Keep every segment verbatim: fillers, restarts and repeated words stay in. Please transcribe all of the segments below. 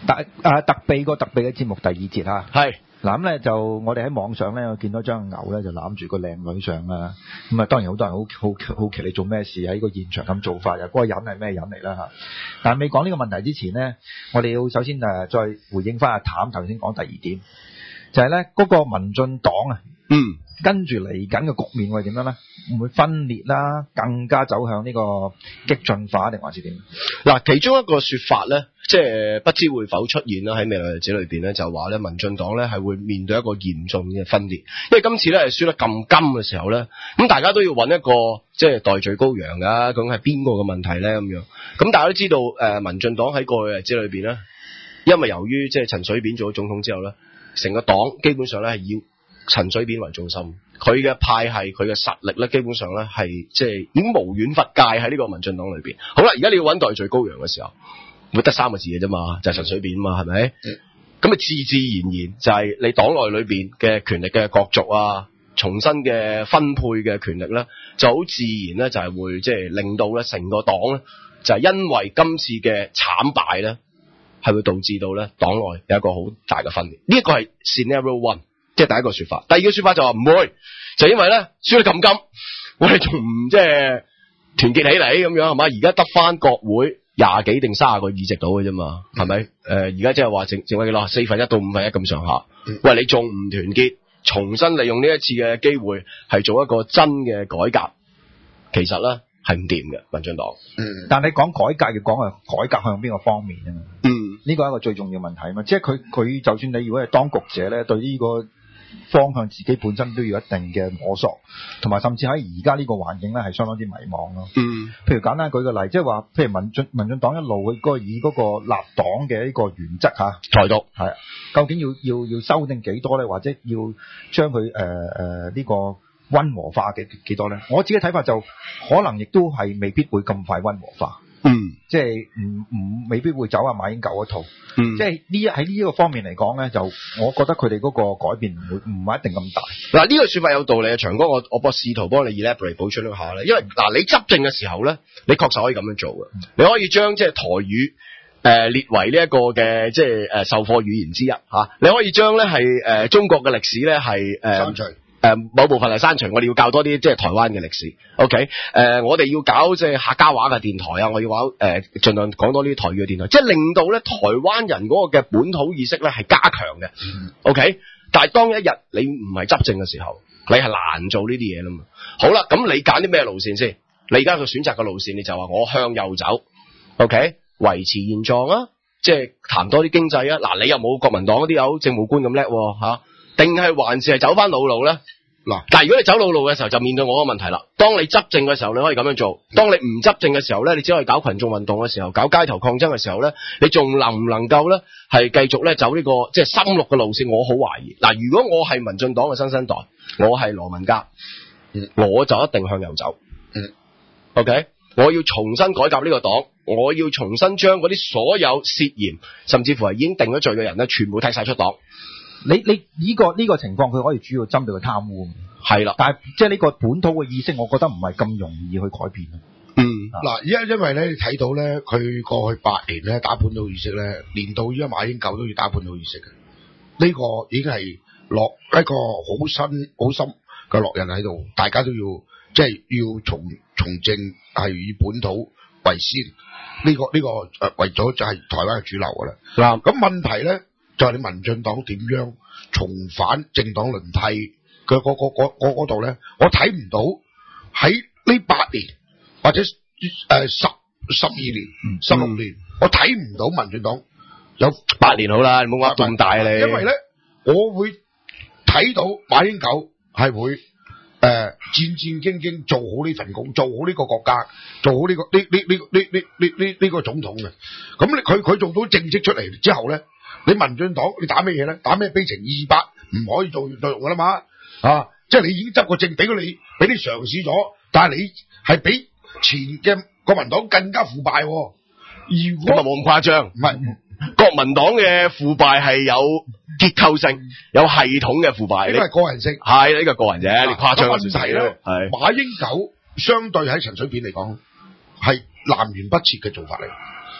特啊特備個特備嘅節目第二節嚇。 係。 嗱咁咧就我哋喺網上咧，我見到張牛咧就攬住個靚女上啦。咁啊當然好多人好好好奇你做咩事喺個現場咁做法啊？嗰、那個人係咩人嚟啦嚇？但係未講呢個問題之前咧，我哋要首先誒再回應翻阿譚頭先講第二點，就係咧嗰個民進黨啊， 嗯， 跟住嚟緊嘅局面會點樣咧？會唔會分裂啦？更加走向呢個激進化定還是點？ 嗱，其中一個說法咧，即係不知會否出現啦，喺未來日子裏邊咧，就話咧民進黨咧係會面對一個嚴重嘅分裂，因為今次咧係輸得咁金嘅時候咧，咁大家都要揾一個即係代罪羔羊噶，究竟係邊個嘅問題咧咁樣？咁大家都知道，誒民進黨喺過去日子裏邊咧，因為由於即係陳水扁做咗總統之後咧，成個黨基本上咧係要陳水扁為中心，佢嘅派系佢嘅實力咧，基本上咧係即係已經無遠弗屆喺呢個民進黨裏邊。好啦，而家你要揾代罪羔羊嘅時候，會得三個字嘅啫嘛，就係、是、陳水扁嘛，係咪？咁啊、嗯，自自然然就係你黨內裏邊嘅權力嘅角逐啊，重新嘅分配嘅權力咧，就好自然咧，就係會即係令到咧成個黨咧，就係因為今次嘅慘敗咧，係會導致到咧黨內有一個好大嘅分裂。呢一個係 scenario one。即係第一個說法，第二個說法就話唔會，就因為咧輸得咁金，我哋仲唔即係團結起嚟咁樣係嘛？而家得翻國會廿幾定卅個議席到嘅啫嘛，係咪？誒、呃，而家即係話剩剩翻幾多？四分一到五分一咁上下。嗯、喂，你仲唔團結？重新利用呢一次嘅機會，係做一個真嘅改革，其實咧係唔掂嘅民進黨。 嗯，但係你講改革要講係改革向邊個方面啊？ 嗯， 呢個係一個最重要問題啊嘛，即係佢佢就算你如果係當局者咧，對呢個方向自己本身都要一定嘅摸索，同埋甚至喺而家呢個環境咧係相當之迷茫咯。嗯，譬如簡單舉個例，即係話，譬如民進民進黨一路佢嗰個以嗰個立黨嘅呢個原則嚇， 台獨係究竟要要要修訂幾多咧，或者要將佢誒誒呢個溫和化嘅幾多咧？我自己睇法就可能亦都係未必會咁快溫和化。嗯，即係唔唔未必會走阿馬英九嗰套。嗯，即係呢喺呢一個方面嚟講咧，就我覺得佢哋嗰個改變唔會唔係一定咁大。 嗱，呢個說法有道理啊，長哥，我我幫試圖幫你 elaborate 補充一下咧，因為嗱你執政嘅時候咧，你確實可以咁樣做嘅，嗯、你可以將即係台語誒、呃、列為呢一個嘅即係誒授課語言之一吓、啊，你可以將咧係誒中國嘅歷史咧係誒。誒、呃，某部分係刪除，我哋要教多啲即係台灣嘅歷史。OK，誒、呃，我哋要搞即係客家話嘅電台啊，我要話誒盡量講多啲台語嘅電台，即係令到咧台灣人嗰個嘅本土意識咧係加強嘅。嗯、OK，但係當一日你唔係執政嘅時候，你係難做呢啲嘢啦嘛。好啦，咁你揀啲咩路線先？你而家個選擇嘅路線，你就話我向右走。OK，維持現狀啊，即係談多啲經濟啊。嗱，你又冇國民黨嗰啲有政務官咁叻吓。定係還是係走翻老路咧？嗱，但係如果你走老路嘅時候，就面對我個問題啦。當你執政嘅時候，你可以咁樣做；當你唔執政嘅時候咧，你只可以搞群眾運動嘅時候，搞街頭抗爭嘅時候咧，你仲能唔能夠咧係繼續咧走呢、這個即係深綠嘅路線？我好懷疑。嗱，如果我係民進黨嘅新生代，我係羅文嘉，嗯、我就一定向右走。嗯，OK，我要重新改革呢個黨，我要重新將嗰啲所有涉嫌甚至乎係已經定咗罪嘅人咧，全部踢晒出黨。 你你呢、這個呢、這個情況，佢可以主要針對個貪污，係啦。但係即係呢個本土嘅意識，我覺得唔係咁容易去改變。 嗯，嗱，依家因為咧，你睇到咧，佢過去八年咧打本土意識咧，連到依家馬英九都要打本土意識嘅，呢、這個已經係落一個好深好深嘅落印喺度，大家都要即係要從從政係以本土為先，呢、這個呢、這個誒、呃、為咗就係台灣嘅主流噶啦。嗱、嗯，咁問題咧。就係你民進黨點樣重返政黨輪替嘅嗰嗰嗰嗰嗰度咧？我睇唔到喺呢八年或者誒、呃、十十二年、嗯、十六年，我睇唔到民進黨有八年好啦，你冇呃咁大啊你。 因為咧，我會睇到馬英九係會誒、呃、戰戰兢兢做好呢份工，做好呢個國家，做好呢、這個呢呢呢呢呢呢呢呢個總統嘅。咁你佢佢做到政績出嚟之後咧？你民進黨你打咩嘢咧？打咩悲情二百唔可以做作用噶啦嘛？啊，即係你已經執個政俾咗你，俾你嘗試咗，但係你係比前嘅國民黨更加腐敗。如果咁啊冇咁誇張， 唔係國民黨嘅腐敗係有結構性、有系統嘅腐敗。 呢個係個人性， 係呢、這個個人啫，啊、你誇張嘅問題咯。 係馬英九相對喺陳水扁嚟講係南轅北轍嘅做法嚟。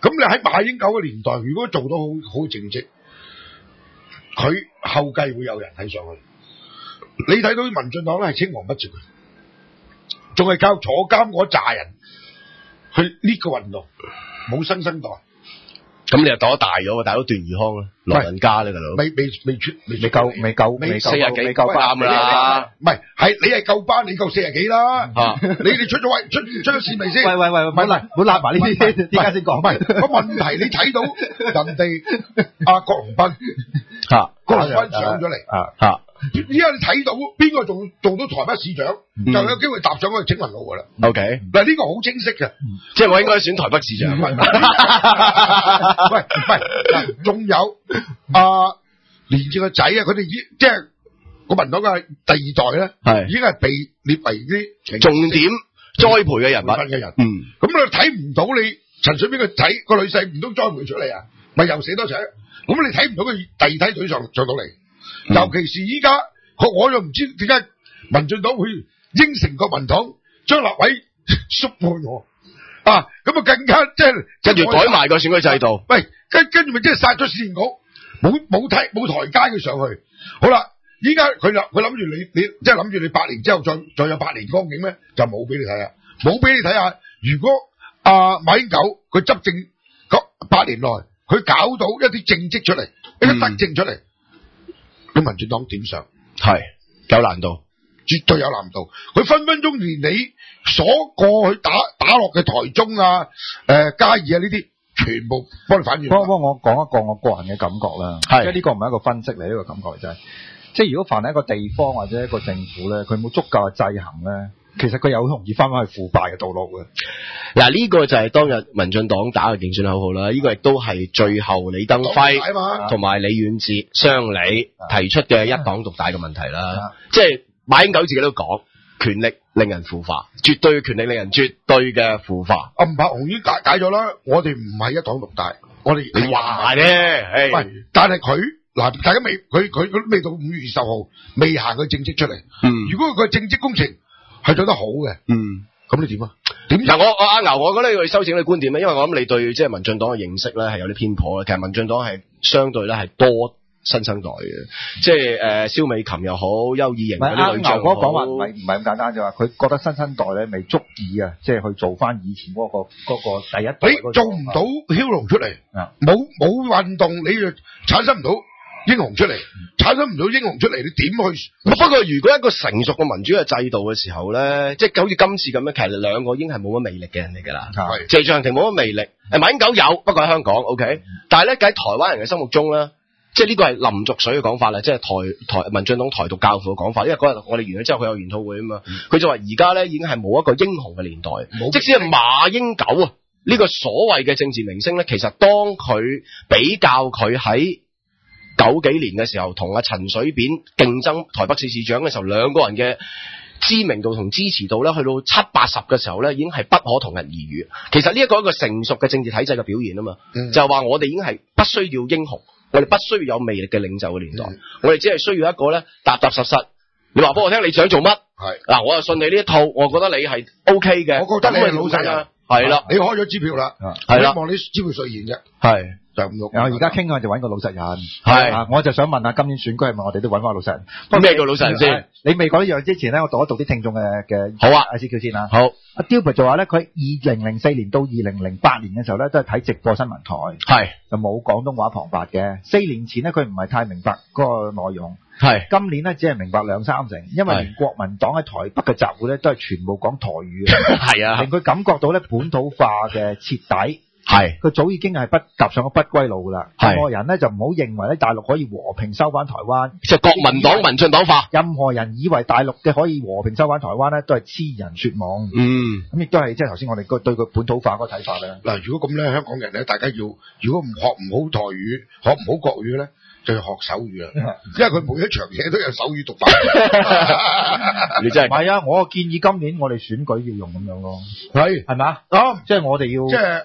咁你喺馬英九嘅年代，如果做到好好正職，佢後繼會有人睇上去。你睇到民進黨咧係青黃不接嘅，仲係靠坐監嗰扎人去呢個運動，冇新生代。 咁你又度得大咗喎，大佬段宜康啊，老人家咧大佬， 未未未出未未夠未夠未四廿幾未夠班啦， 唔係係你係夠班，你夠四廿幾啦。 啊， 你哋出咗位出出咗線未先？ 喂喂喂，唔好拉唔好拉埋呢啲，點解先講？ 唔係個問題，你睇到人哋阿郭榮斌嚇， 郭榮斌上咗嚟啊嚇。 依家你睇到邊個仲做到台北市長， 嗯、 就有機會踏上嗰個青雲路噶啦。 O K， 嗱呢個好清晰嘅， 即係我應該選台北市長。 唔係，喂唔係，嗱仲有啊連住個仔啊，佢哋已即係國民黨嘅第二代咧， 係已經係被列為啲重點栽培嘅人物嘅人。 嗯， 咁你睇唔到你陳水扁個仔個女婿唔通栽培出嚟啊？咪又死多仔？咁你睇唔到佢第二梯隊上上到嚟。嗯、尤其是依家，我又唔知點解民進黨會應承國民黨將立委縮半我啊，咁啊更加即係跟住改埋個選舉制度。 喂，跟跟住咪即係殺咗市政局，冇冇梯冇台階佢上去。好啦，依家佢諗佢諗住你你即係諗住你八年之後再再有八年光景咩？就冇俾你睇下，冇俾你睇下。如果阿、啊、馬英九佢執政八年內，佢搞到一啲政績出嚟，一啲德政出嚟。咁民進黨點上？ 係有難度， 絕對有難度。佢分分鐘連你所過去打打落嘅台中啊、誒、呃、嘉義啊呢啲，全部幫你反轉。 不過我講一個我個人嘅感覺啦，即係呢個唔係一個分析嚟，呢、呢個感覺就係、是，即係如果凡係一個地方或者一個政府咧，佢冇足夠嘅制衡咧，其實佢有好容易翻返去腐敗嘅道路嘅。 嗱，呢個就係當日民進黨打嘅競選口號啦，呢、這個亦都係最後李登輝同埋李遠哲商理提出嘅一黨獨大嘅問題啦。即係馬英九自己都講，權力令人腐化，絕對權力令人絕對嘅腐化。 阿吳柏雄已經解解咗啦，我哋唔係一黨獨大，我哋你話咧， 喂，但係佢嗱，大家未佢佢佢未到五月二十號，未行佢政績出嚟。嗯，如果佢政績工程係做得好嘅， 嗯。 咁你點啊？點嗱，我我阿牛，我覺得要修正你觀點咧，因為我諗你對即係民進黨嘅認識咧係有啲偏頗嘅。其實民進黨係相對咧係多新生代嘅，即係誒蕭美琴又好，邱以瑩嗰啲女將好。 牛嗰講話唔係唔係咁簡單啫嘛，佢覺得新生代咧未足以啊，即係去做翻以前嗰、嗰個、嗰個第一代。 你做唔到梟雄出嚟，冇冇運動，你就產生唔到英雄出嚟，產生唔到英雄出嚟，你點去？ 不過如果一個成熟嘅民主嘅制度嘅時候咧，即係好似今次咁樣，其實兩個已經係冇乜魅力嘅人嚟㗎啦。係謝長廷冇乜魅力，誒馬英九有，不過喺香港 OK，但係咧喺台灣人嘅心目中咧，即係呢個係淋濁水嘅講法啦，即係台台民進黨台獨教父嘅講法。因為嗰日我哋完咗之後，佢有研討會啊嘛，佢、嗯、就話而家咧已經係冇一個英雄嘅年代，即使係馬英九啊呢、這個所謂嘅政治明星咧，其實當佢比較佢喺九幾年嘅時候，同阿陳水扁競爭台北市市長嘅時候，兩個人嘅知名度同支持度咧，去到七八十嘅時候咧，已經係不可同日而語。其實呢一個一個成熟嘅政治體制嘅表現啊嘛，嗯、就係話我哋已經係不需要英雄，我哋不需要有魅力嘅領袖嘅年代，嗯、我哋只係需要一個咧踏踏實實。你話俾我聽，你想做乜？係嗱，我就信你呢一套，我覺得你係 O K 嘅。 我覺得你係老實人， 係啦， 你開咗支票啦，係啦，希望你支票兌現啫，係。就咁咯。 而家傾嘅就揾個老實人， 係啊，我就想問下今年選舉係咪我哋都揾翻個老實人？ 咩叫老實人先？ 你未講呢樣之前咧，我讀一讀啲聽眾嘅嘅好啊 I C Q 先啦。 好， 阿 Dilbert 就話咧，佢二零零四年到二零零八年嘅時候咧，都係睇直播新聞台， 係就冇廣東話旁白嘅。四年前咧，佢唔係太明白嗰個內容， 係今年咧只係明白兩三成，因為連國民黨喺台北嘅集會咧都係全部講台語嘅， 係啊， 令佢感覺到咧本土化嘅徹底。係，佢早已經係不踏上個不歸路噶啦。任何人咧就唔好認為咧大陸可以和平收翻台灣， 即係國民黨、民進黨化。 任何人以為大陸嘅可以和平收翻台灣咧，都係痴人說妄。嗯，咁亦都係即係頭先我哋個對佢本土化嗰個睇法咧。嗱，如果咁咧，香港人咧，大家要如果唔學唔好台語，學唔好國語咧，就要學手語啦。因為佢每一場嘢都有手語讀法。 你真係唔係啊！我建議今年我哋選舉要用咁樣咯。係係嘛？ 啊， 即係我哋要即係做障礙。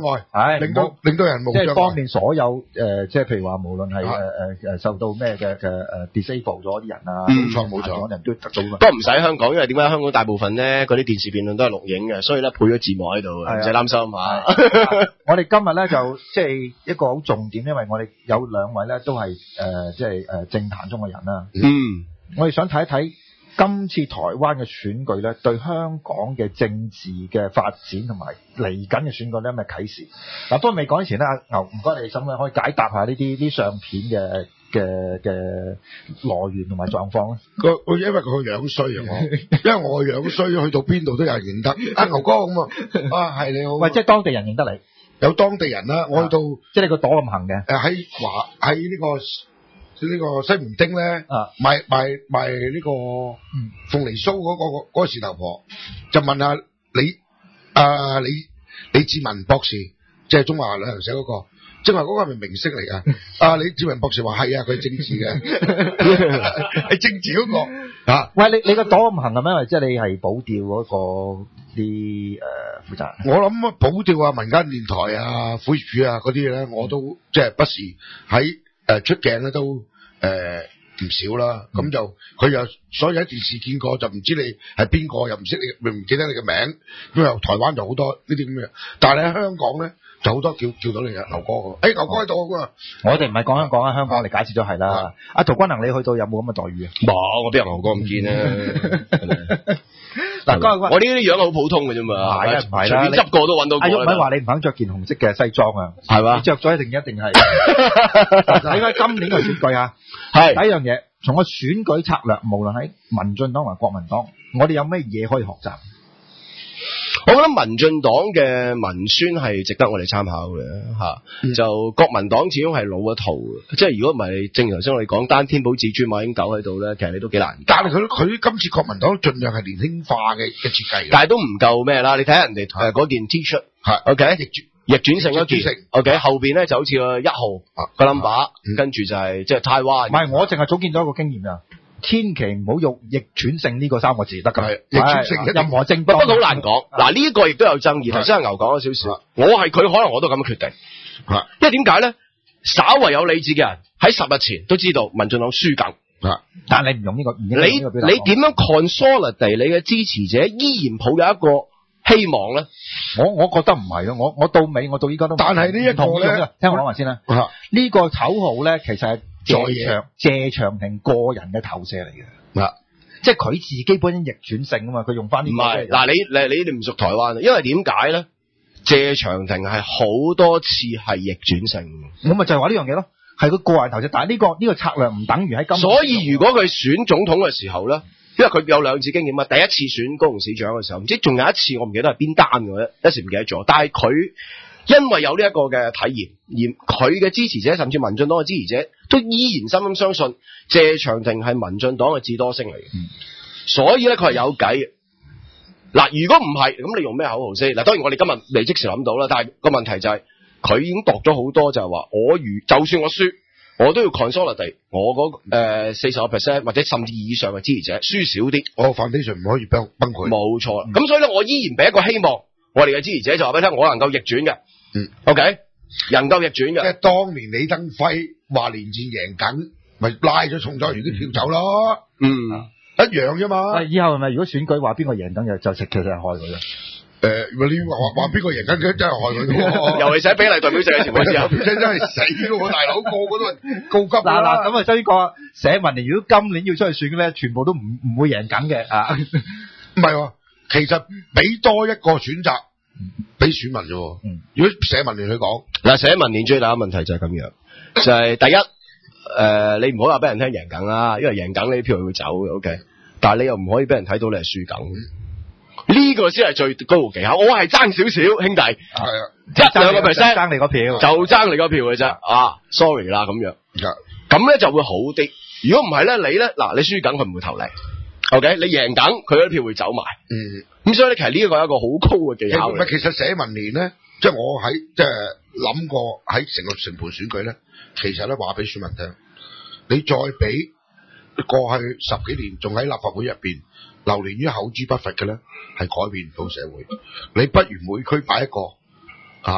礙， 係令到令到人冇即係障礙。 方便所有誒，即係譬如話無論係誒誒誒受到咩嘅嘅誒 disable 咗啲人啊， 冇錯冇錯可能都得到嘛。 不過唔使香港，因為點解香港大部分咧嗰啲電視辯論都係錄影嘅，所以咧配咗字幕喺度，唔使擔心嚇。 我哋今日咧就即係一個好重點，因為我哋有兩位咧都係誒即係誒政壇中嘅人啦。 嗯， 我哋想睇一睇今次台灣嘅選舉咧，對香港嘅政治嘅發展同埋嚟緊嘅選舉咧有咩啟示？嗱，不過未講之前咧，阿牛唔該你，可唔可以解答下呢啲啲相片嘅嘅嘅來源同埋狀況咧？ 個因為佢個樣衰啊，我因為我個樣衰，去到邊度都有人認得。阿牛哥咁啊，啊係你好。 喂，即係當地人認得你， 有當地人啦，我去到即係你個朵咁行嘅。 誒喺華喺呢個。呢個西門町咧， 啊， 賣賣賣呢個鳳梨酥嗰、嗰個嗰、嗰個事頭婆，就問下李啊李李志文博士，即係中華旅行社嗰、嗰個，即係話嗰個係咪明星嚟㗎？啊李志文博士話係啊，佢係政治嘅，係政治嗰、嗰個啊。 喂，你你個朵咁行係咩？即係你係保釣嗰個啲誒負責人。 我諗保釣啊，民間電台啊，婦業署啊嗰啲咧，我都即係不時喺。誒出鏡咧都誒唔、呃、少啦，咁、嗯、就佢又所以喺電視見過，就唔知你係邊個，又唔識你，唔記得你嘅名，咁又台灣就好多呢啲咁嘅，但係喺香港咧就好多叫叫到你嘅牛哥嘅，誒、欸、牛哥喺度㗎， 我哋唔係講香港啊，香港你解釋咗係啦。阿陶君行，你去到有冇咁嘅待遇啊？ 冇，我邊有牛哥咁見啊？ 嗱， 我呢啲樣好普通嘅啫嘛， 係啊，唔係啦， 隨便執個都揾到個。 阿玉咪話你唔肯着件紅色嘅西裝啊， 係嘛？ 你着咗一定一定係。睇翻今年嘅選舉啊，係第一樣嘢，從個選舉策略，無論喺民進黨同埋國民黨，我哋有咩嘢可以學習？ 我覺得民進黨嘅文宣係值得我哋參考嘅嚇、嗯，就國民黨始終係老一套嘅，即係如果唔係正如頭先我哋講單天保至尊馬英九喺度咧，其實你都幾難。 但係佢佢今次國民黨盡量係年輕化嘅嘅設計， 但係都唔夠咩啦？你睇下人哋誒嗰件 T 恤係 OK 逆轉逆轉成一件 OK 後邊咧就好似個一號個 number，跟住就係即係台灣。唔係， 我淨係早見到一個經驗啊。千祈唔好用逆轉勝呢個三個字得㗎，逆轉勝任何政黨， 不過好難講。嗱呢、這個亦都有爭議。頭先阿牛講咗少少，我係佢，可能我都咁樣決定。因為點解咧？稍為有理智嘅人喺十日前都知道民進黨輸緊， 但係你唔用呢、這個，你你點樣 consolidate 你嘅支持者依然抱有一個希望咧？ 我我覺得唔係咯，我我到尾我到依家都，但係呢一個咧，聽我講埋先啦。呢、這個口號咧，其實係。謝長謝長廷個人嘅投射嚟嘅，啊，即係佢自己本身逆轉性啊嘛，佢用翻呢個。唔係，嗱你你你哋唔熟台灣，因為點解咧？謝長廷係好多次係逆轉性嘅，我咪就係話呢樣嘢咯，係佢個人投射，但係呢、這個呢、這個策略唔等於喺今。所以如果佢選總統嘅時候咧，因為佢有兩次經驗啊，第一次選高雄市長嘅時候，唔知仲有一次我唔記得係邊單嘅，一時唔記得咗，但係佢。因為有呢一個嘅體驗，而佢嘅支持者甚至民進黨嘅支持者都依然深深相信謝長廷係民進黨嘅智多星嚟嘅、嗯，所以咧佢係有計嘅。嗱，如果唔係，咁你用咩口號先？嗱，當然我哋今日未即時諗到啦，但係個問題就係、是、佢已經度咗好多，就係話我如就算我輸，我都要 consolidate 我嗰誒四十個 percent 或者甚至以上嘅支持者，輸少啲，我 foundation 唔可以崩崩潰。冇錯，咁、嗯、所以咧，我依然俾一個希望，我哋嘅支持者就話俾你聽，我能夠逆轉嘅。嗯 ，OK，能夠逆轉嘅。即係當年李登輝話連戰贏緊，咪拉咗宋楚瑜啲票走咯。嗯，一樣啫嘛。以後係咪如果選舉話邊個贏緊就就其實係害佢啦？誒、呃，你話話邊個贏緊真係害佢。尤其是喺比例代表制嘅情況之下，真真係死咯！大佬個個都係高級嗱嗱，咁啊，所以個社民連如果今年要出去選嘅咧，全部都唔唔會贏緊嘅啊。唔係喎，其實俾多一個選擇。俾選民啫，嗯，如果社民連去講，嗱，社民連最大嘅問題就係咁樣，就係、是、第一，誒、呃，你唔好話俾人聽贏緊啦，因為贏緊你啲票會走嘅 ，OK，但係你又唔可以俾人睇到你係輸緊，呢、這個先係最高嘅技巧。我係爭少少，兄弟，係啊，一兩個 percent 爭你個票，就爭你個票嘅啫，啊 ，sorry 啦，咁樣，咁咧就會好啲。如果唔係咧，你咧，嗱，你輸緊佢唔會投你。OK，你贏緊，佢嗰啲票會走埋。嗯，咁所以咧，其實呢一個係一個好高嘅技巧。唔係，其實社民連咧，即係我喺即係諗過喺成個成盤選舉咧，其實咧話俾選民聽，你再俾過去十幾年仲喺立法會入邊流連於口誅筆伐嘅咧，係改變唔到社會。你不如每區擺一個啊，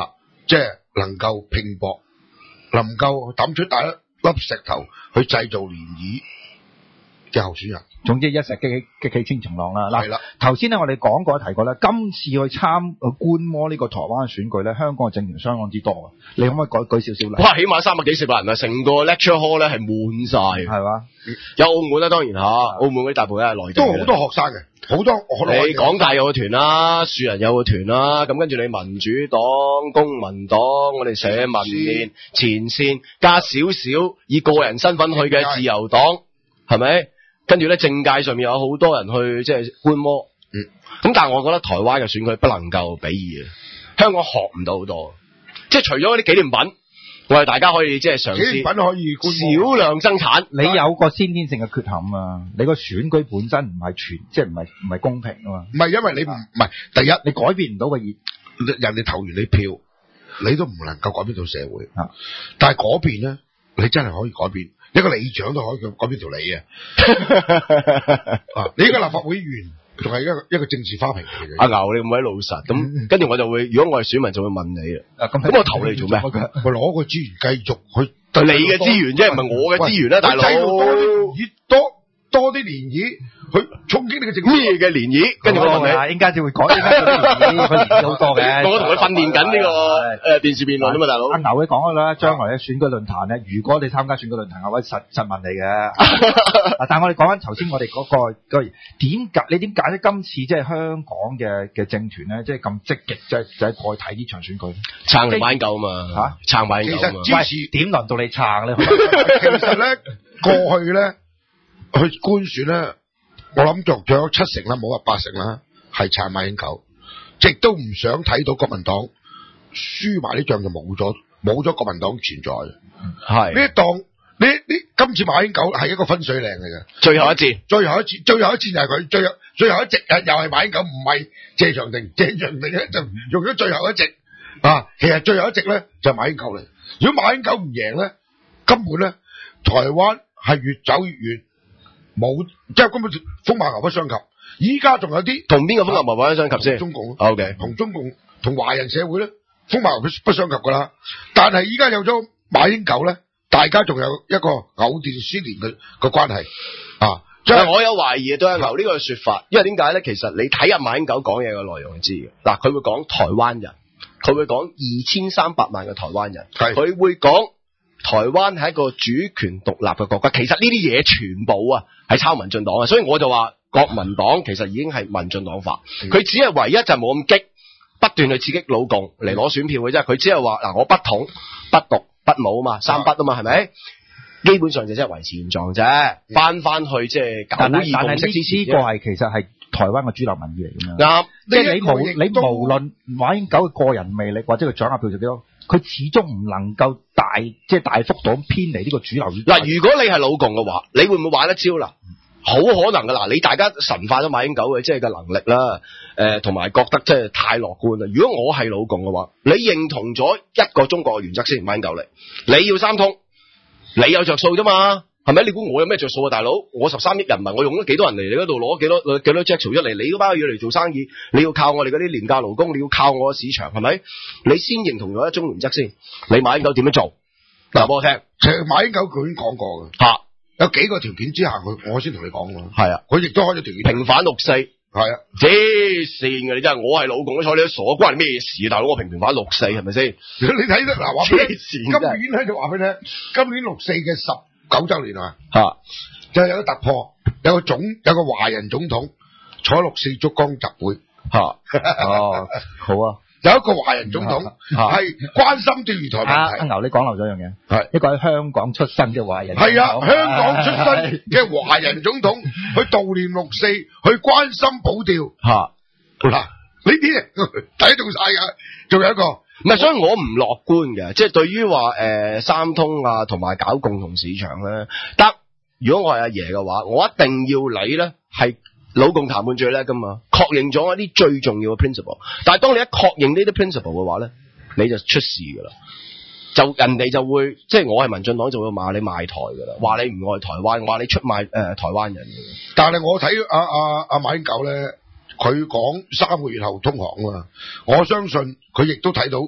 即係能夠拼搏，能夠抌出第一粒石頭去製造漣漪嘅候選人。 總之一石激起激起千重浪啦。 係啦， 頭先咧我哋講過提過咧，今次去參去觀摩呢個台灣選舉咧，香港嘅政團相當之多啊。你可唔可以舉舉少少例？ 哇，起碼三百幾四百人啊，成個 lecture hall 咧係滿晒， 係嘛？ 有澳門啦，當然吓，澳門嗰啲大部分係內地嘅， 都好多學生嘅，好多學你港大有個團啦，樹人有個團啦，咁跟住你民主黨、公民黨，我哋社民連、前線加少少以個人身份去嘅自由黨，係咪？跟住咧政界上面有好多人去即係觀摩，嗯，咁但係我覺得台灣嘅選舉不能夠比擬啊，香港學唔到好多，即係除咗嗰啲紀念品，我哋大家可以即係嘗試紀念品可以少量生產， 你有個先天性嘅缺陷啊，你個選舉本身唔係全，即係唔係唔係公平啊嘛， 唔係因為你唔唔係第一， 你改變唔到個熱， 人哋投完你票，你都唔能夠改變到社會， 啊， 但係嗰邊咧，你真係可以改變。一個里長都可以改變條理啊！啊，你一個立法會議員仲係一個一個政治花瓶嚟嘅。 阿牛，你咁鬼老實，咁跟住我就會，如果我係選民，就會問你啊。咁我投你做咩？ 我攞個資源繼續去對你嘅資源啫，唔係我嘅資源啦，大佬。 多啲多多啲漣漪去衝擊你嘅政府。 咩嘅漣漪？跟住我問你， 應該就會講，應該佢漣漪好多嘅。 我同佢訓練緊呢個誒電視辯論啊嘛，大佬。 阿牛你講啦，將來嘅選舉論壇咧，如果你參加選舉論壇，我會實實問你嘅。但係我哋講翻頭先，我哋嗰個個點解？你點解咧？今次即係香港嘅嘅政團咧，即係咁積極，即係就係過去睇呢場選舉， 撐馬英九啊嘛嚇，撐馬英九啊嘛。 其實支持點輪到你撐咧？ 其實咧，過去咧去官選咧。我諗仲仲有七成啦，冇話八成啦，係撐馬英九，亦都唔想睇到國民黨輸埋呢仗就冇咗，冇咗國民黨存在。係呢一檔，呢呢今次馬英九係一個分水嶺嚟嘅， 最後一戰， 最後一次，最後一戰就係佢，最後最後一席啊，又係馬英九，唔係謝長廷，謝長廷咧就用咗最後一席啊，其實最後一席咧就係馬英九嚟。如果馬英九唔贏咧，根本咧台灣係越走越遠。冇，即係根本風馬牛不相及。依家仲有啲同邊個風馬牛不相及先？ 中共 O K， 同中共同華人社會咧，風馬牛不相及噶啦。但係依家有咗馬英九咧，大家仲有一個藕斷絲連嘅個關係啊。 即係我有懷疑對阿牛呢個說法，因為點解咧？其實你睇下馬英九講嘢嘅內容，你知嘅。嗱，佢會講台灣人，佢會講二千三百萬嘅台灣人，佢會講。台灣係一個主權獨立嘅國家，其實呢啲嘢全部啊係抄民進黨啊，所以我就話國民黨其實已經係民進黨化，佢、嗯、只係唯一就係冇咁激，不斷去刺激老共嚟攞選票嘅啫，佢只係話嗱我不統不獨不武啊嘛，三不啊嘛係咪？基本上就即係維持現狀啫，翻翻去即係九二共識之前。呢個係其實係台灣嘅主流民意嚟嘅嘛。啱，即係你無你無論馬英九嘅個人魅力或者佢掌握票數幾多，佢始終唔能夠大即係大幅度咁偏離呢個主流。嗱，如果你係老共嘅話，你會唔會玩得招啦？好可能噶啦，你大家神化咗馬英九嘅即係嘅能力啦，誒同埋覺得即係太樂觀啦。如果我係老共嘅話，你認同咗一個中國嘅原則先，馬英九嚟，你要三通。你有着數啫嘛，係咪？你估我有咩着數啊，大佬？我十三億人民，我用咗幾多人嚟你嗰度攞幾多幾多 Jack 出嚟？你嗰班嘢嚟做生意，你要靠我哋嗰啲廉價勞工，你要靠我嘅市場，係咪？你先認同咗一中原則先。你馬英九點樣做？嗱，俾我聽。其實馬英九佢已經講過嘅，吓、啊、有幾個條件之下，佢我先同你講嘅。係啊，佢亦都開咗條件。平反六四。係啊，黐線嘅你真係，我係老共都睬你都傻，關你咩事？大佬我平平反六四係咪先？你睇得嗱，話俾你今年咧就話俾你聽，今年六四嘅十九周年啊，吓就有個突破，有個總有個華人總統坐六四燭光集會，吓哦好啊。有一個華人總統係關心釣魚台問題。阿牛，你講漏咗一樣嘢，係一個喺香港出身嘅華人。係啊，香港出身嘅華人總統去悼念六四，去關心保釣。吓嗱，呢啲睇中晒噶。仲有一個，唔係，所以我唔樂觀嘅，即係對於話誒三通啊，同埋搞共同市場咧，得。如果我係阿爺嘅話，我一定要你咧係。老共談判最叻噶嘛，確認咗一啲最重要嘅 principle， 但係當你一確認呢啲 principle 嘅話咧，你就出事噶啦，就人哋就會即係我係民進黨就會罵你賣台噶啦，話你唔愛台灣，話你出賣誒、呃、台灣人。但係我睇阿阿阿馬英九咧，佢講三個月後通航啊嘛，我相信佢亦都睇到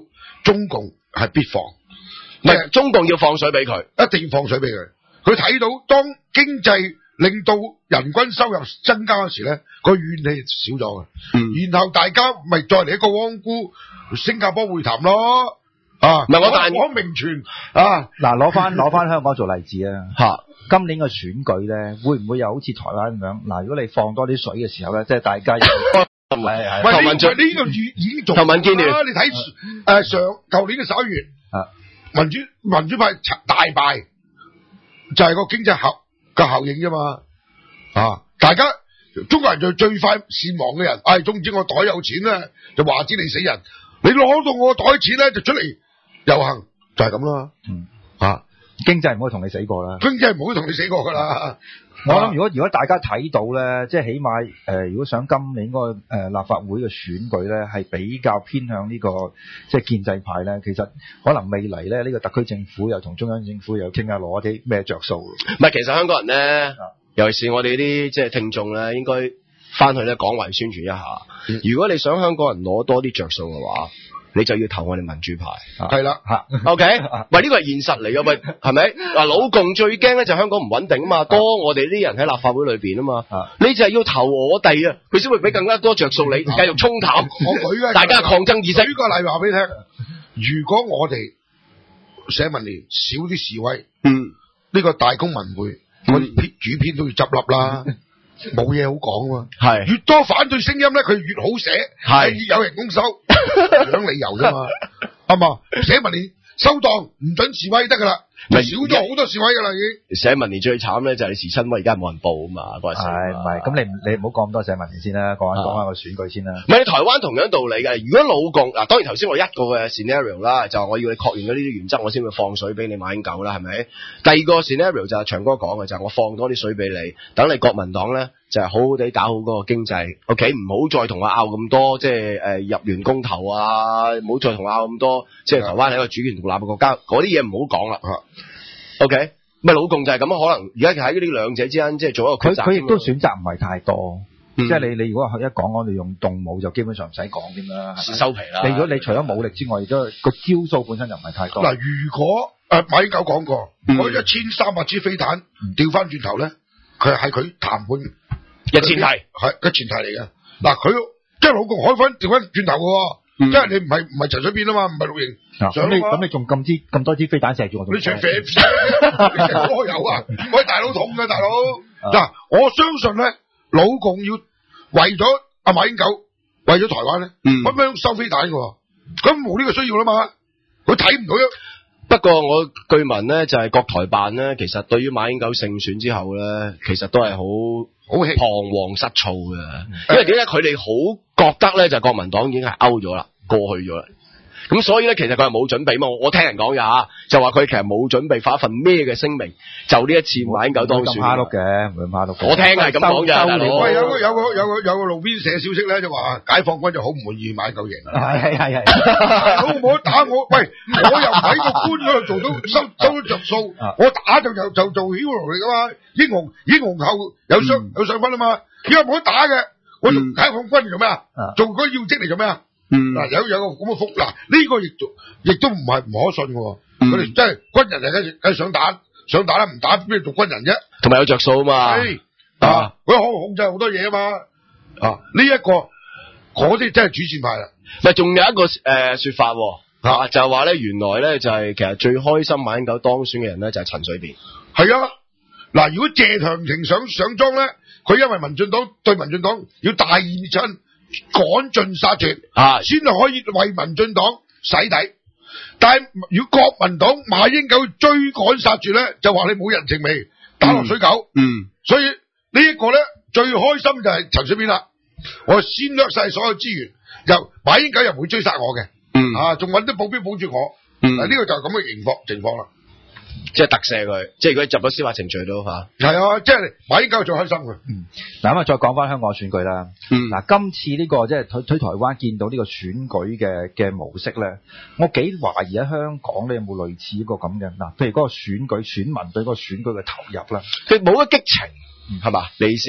中共係必放， 唔係中共要放水俾佢， 一定要放水俾佢。佢睇到當經濟令到人均收入增加嗰時咧，個怨氣少咗嘅。嗯，然後大家咪再嚟一個汪辜新加坡會談咯。啊， 唔係我但我名傳啊， 嗱，攞翻攞翻香港做例子啊。 嚇， 今年嘅選舉咧，會唔會又好似台灣咁樣？嗱，如果你放多啲水嘅時候咧，即係大家又係係。喂，呢呢個已已經做啦。 民建聯， 你睇誒上舊年嘅十一月， 啊， 民主民主派大敗，就係個經濟效嘅效應啫嘛。啊，大家中國人就最快善忘嘅人，唉、哎，總之我袋有錢咧，就話知你死人。你攞到我袋錢咧，就出嚟遊行，就係咁啦。 嗯， 啊， 經濟唔會同你死過啦。 經濟唔會同你死過噶啦。 我諗如果如果大家睇到咧，即係起碼誒、呃，如果想今年嗰個誒立法會嘅選舉咧，係比較偏向呢、這個即係建制派咧，其實可能未來咧呢、這個特區政府又同中央政府又傾下攞啲咩着數。 唔係，其實香港人咧，尤其是我哋啲即係聽眾咧，應該翻去咧廣為宣傳一下。嗯、如果你想香港人攞多啲着數嘅話，你就要投我哋民主派。 係啦，吓 ，OK，喂，呢個係現實嚟嘅，喂，係咪？嗱，老共最驚咧就香港唔穩定啊嘛，多我哋啲人喺立法會裏邊啊嘛，你就係要投我哋啊，佢先會俾更加多着數你，繼續沖淡。 我舉嘅大家抗爭意識。 舉個例話俾你聽，如果我哋社民連少啲示威， 嗯， 呢個大公民會，我哋編主編都要執笠啦。冇嘢好講啊嘛，係越多反對聲音咧，佢越好寫，係越有人工收，講理由啫嘛，係嘛？社民連收檔唔准示威得噶啦，少咗好多示威噶啦已經。 社民連最慘咧就係你時親威，而家冇人報啊嘛，嗰陣時。 係唔係？咁你你唔好講咁多社民連先啦，講下講下個選舉先啦。 唔係你台灣同樣道理嘅，如果老共嗱，當然頭先我一個嘅 scenario 啦，就我要你確認咗呢啲原則，我先會放水俾你馬英九啦，係咪？第二個 scenario 就係長哥講嘅，就係我放多啲水俾你，等你國民黨咧就係好好地搞好嗰個經濟 ，OK，唔好再同我拗咁多，即係誒入完公投啊，唔好再同我拗咁多，即係台灣係一個主權獨立嘅國家，嗰啲嘢唔好講啦。OK，咪老共就係咁，可能而家喺呢兩者之間，即係做一個抉擇。 佢佢亦都選擇唔係太多， 嗯、 即係你你如果一講我哋用動武，就基本上唔使講添啦， 收皮啦。 你如果你除咗武力之外，亦都個招數本身就唔係太多。 嗱，如果誒馬英九講過，嗰一千三百支飛彈調翻轉頭咧，佢係佢談判嘅前提， 係嘅前提嚟嘅。嗱，佢即係老共開翻調翻轉頭嘅，嗯、即係你唔係唔係陳水扁啊嘛，唔係綠營。 咁你咁你仲咁支咁多支飛彈射住我， 你成飛飛我有啊！喂，大佬痛嘅大佬。嗱、啊，我相信咧，老共要為咗阿馬英九，為咗台灣咧，咁樣收飛彈嘅，咁冇呢個需要啦嘛。佢睇唔到啫。 不過我據聞咧，就係、是、國台辦咧，其實對於馬英九勝選之後咧，其實都係好好彷徨失措嘅。嗯、因為點解佢哋好覺得咧，就係、國民黨已經係 out 咗啦，過去咗啦。咁所以咧，其實佢係冇準備嘛。我聽人講嘅吓，就話佢其實冇準備發一份咩嘅聲明，就呢一次馬英九當選。唔會咁蝦碌嘅，唔會咁蝦碌嘅。我聽係咁講咋，大佬。 喂，有個有個有個有個路邊社消息咧，就話解放軍就好唔滿意馬英九贏。 係係係。 大佬冇得打我，喂，我又喺個官嗰度做到收收咗着數，我打就就就做 hero 嚟噶嘛，英雄英雄後有上有上分啊嘛。而家冇得打嘅，我做解放軍嚟做咩啊？做嗰要職嚟做咩啊？嗯，嗱有有個咁嘅福，嗱呢個亦都亦都唔係唔可信嘅，佢哋真係軍人嚟嘅，梗係想打想打啦，唔打邊度做軍人啫？同埋有着數啊嘛，係啊，佢可控制好多嘢啊嘛，啊呢一個嗰啲真係主戰派啦。 咪仲有一個誒、呃、說法，啊就係話咧，原來咧就係、是、其實最開心馬英九當選嘅人咧就係陳水扁。 係啊，嗱如果謝長廷上上莊咧，佢因為民進黨對民進黨要大義滅親。趕盡殺絕啊，先係可以為民進黨洗底。但係如果國民黨馬英九追趕殺絕咧，就話你冇人情味，打落水狗。嗯，嗯所以呢一個咧最開心就係陳水扁啦。我先掠晒所有資源，又馬英九又唔會追殺我嘅。嗯，啊，仲揾啲保鏢保住我。嗯，呢、啊這個就係咁嘅情況情況啦。 即係特赦佢，即係如果入咗司法程序都吓， 係啊，即係馬英九最開心嘅。 嗯，嗱咁啊，再講翻香港選舉啦。嗯，嗱，今次呢、這個即係喺喺台灣見到呢個選舉嘅嘅模式咧，我幾懷疑喺香港咧有冇類似一個咁嘅嗱，譬如嗰個選舉選民對嗰個選舉嘅投入啦， 佢冇乜激情，係嘛、嗯？你意思係？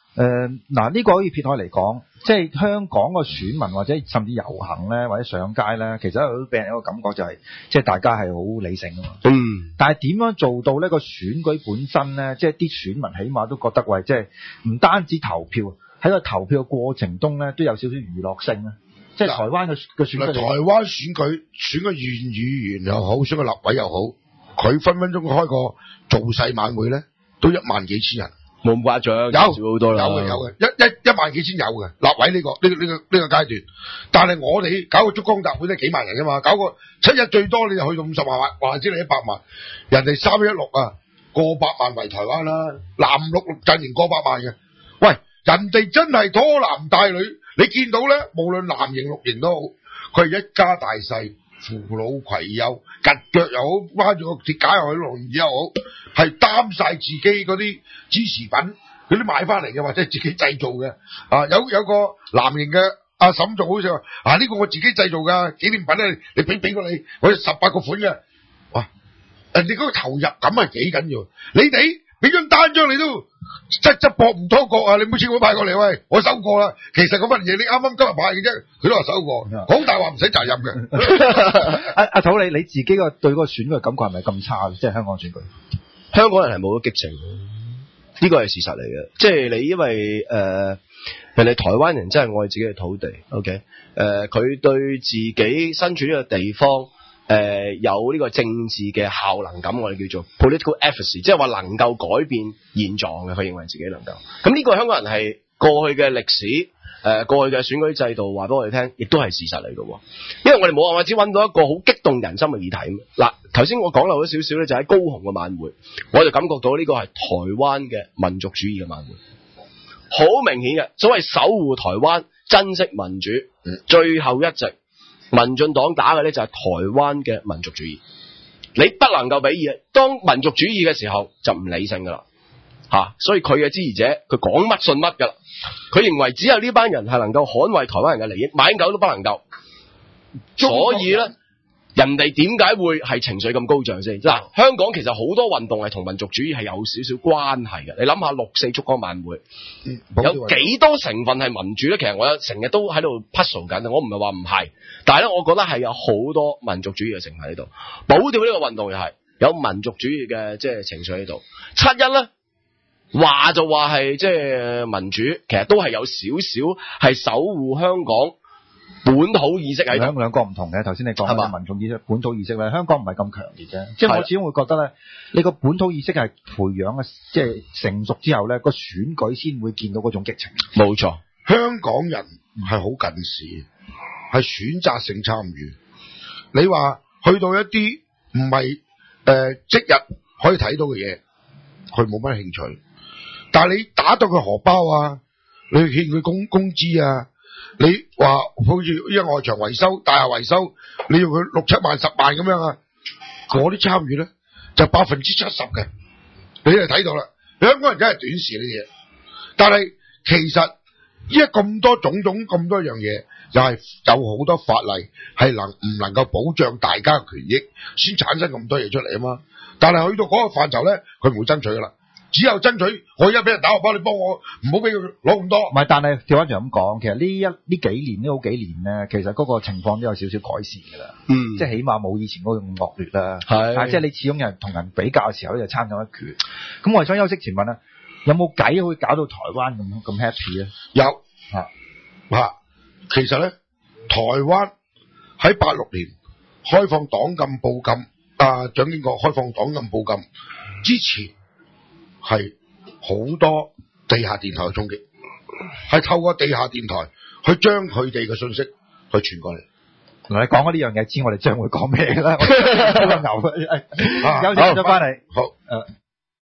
誒嗱呢個可以撇開嚟講，即係香港個選民或者甚至遊行咧，或者上街咧，其實都俾人一個感覺就係、是，即係大家係好理性啊嘛。 嗯。 但係點樣做到呢個選舉本身咧，即係啲選民起碼都覺得喂，即係唔單止投票，喺個投票嘅過程中咧，都有少少娛樂性咧。即係台灣嘅嘅選舉。 台灣選舉選個縣議員又好，選個立委又好，佢分分鐘開個造勢晚會咧，都一萬幾千人。 冇咁誇張， 有少好多啦。 有嘅有嘅，一一一萬幾千有嘅立委呢、這個呢、這個呢、這個呢、這個階段。但係我哋搞個燭光大會都幾萬人㗎嘛，搞個七日最多你就去到五十萬，或者你一百萬。人哋三一六啊，過百萬圍台灣啦，藍綠綠陣營過百萬嘅。喂，人哋真係拖男帶女。你見到咧，無論藍營綠營都好，佢係一家大細，扶老攜幼，趌腳又好，彎住個鐵架又好，輪椅又好，係擔晒自己嗰啲支持品，嗰啲買翻嚟嘅或者自己製造嘅。啊，有有個藍營嘅阿嬸仲好似話，啊呢、這個我自己製造㗎紀念品咧，你俾俾過你，我有十八個款嘅。哇，人哋嗰個投入感係幾緊要，你哋俾張單張你都。即即搏唔拖國啊！你每次會派過嚟，喂，我收過啦。其實嗰份嘢你啱啱今日派嘅啫，佢都話收過，講大話唔使責任嘅。 阿阿土，你你自己個對嗰個選舉嘅感覺係咪咁差？即係香港選舉， 香港人係冇咗激情，呢個係事實嚟嘅。即係你因為誒、呃，人哋台灣人真係愛自己嘅土地 ，OK？誒、呃，佢對自己身處呢個地方。誒、呃，有呢個政治嘅效能感，我哋叫做 political efficacy， 即係話能夠改變現狀嘅，佢認為自己能夠。咁呢個香港人係過去嘅歷史，誒、呃，過去嘅選舉制度話俾我哋聽，亦都係事實嚟嘅。因為我哋冇辦法只揾到一個好激動人心嘅議題。嗱，頭先我講漏咗少少咧，就喺高雄嘅晚會，我就感覺到呢個係台灣嘅民族主義嘅晚會，好明顯嘅。所謂守護台灣、珍惜民主，最後一席。民進黨打嘅咧就係台灣嘅民族主義，你不能夠比擬。當民族主義嘅時候就唔理性噶啦，吓、啊，所以佢嘅支持者佢講乜信乜噶啦，佢認為只有呢班人係能夠捍衛台灣人嘅利益，馬英九都不能夠，所以咧。人哋點解會係情緒咁高漲先？嗱，香港其實好多運動係同民族主義係有少少關係嘅。你諗下六四燭光晚會，嗯、有幾多成分係民主咧？其實我有成日都喺度 puzzle 緊，我唔係話唔係，但係咧，我覺得係有好多民族主義嘅成分喺度。保釣呢個運動又係有民族主義嘅即係情緒喺度。七一咧話就話係即係民主，其實都係有少少係守護香港本土意識喺度， 兩兩個唔同嘅。頭先你講嘅民眾意識、本土意識咧，香港唔係咁強烈嘅。即係我始終會覺得咧，你個本土意識係培養嘅，即係成熟之後咧，個選舉先會見到嗰種激情。 冇錯， 香港人係好近視，係選擇性參與。你話去到一啲唔係誒即日可以睇到嘅嘢，佢冇乜興趣。但係你打到佢荷包啊，你欠佢工工資啊。你話好似依家外牆維修、大廈維修，你要佢六七萬、十萬咁樣啊？嗰啲參與咧就百分之七十嘅，你就睇到啦。香港人真係短視呢啲嘢，但係其實依家咁多種種咁多樣嘢，又係有好多法例係能唔能夠保障大家嘅權益，先產生咁多嘢出嚟啊嘛。但係去到嗰個範疇咧，佢唔會爭取噶啦。只有爭取，我而家俾人打荷包，你幫我唔好俾佢攞咁多。唔係，但係調翻轉咁講，其實呢一呢幾年呢好幾年咧，其實嗰個情況都有少少改善㗎啦。嗯，即係起碼冇以前嗰種惡劣啦。係，但係即係你始終有人同人比較嘅時候咧，就差咗一拳。咁我係想休息前問啦，有冇計可以搞到台灣咁咁 happy 咧？有嚇嚇，其實咧，台灣喺八六年開放黨禁報禁，啊蔣經國開放黨禁報禁之前。係好多地下電台嘅衝擊，係透過地下電台去將佢哋嘅信息去傳過嚟。嗱，你講開呢樣嘢，知我哋將會講咩啦？我牛，休息咗翻嚟，好誒。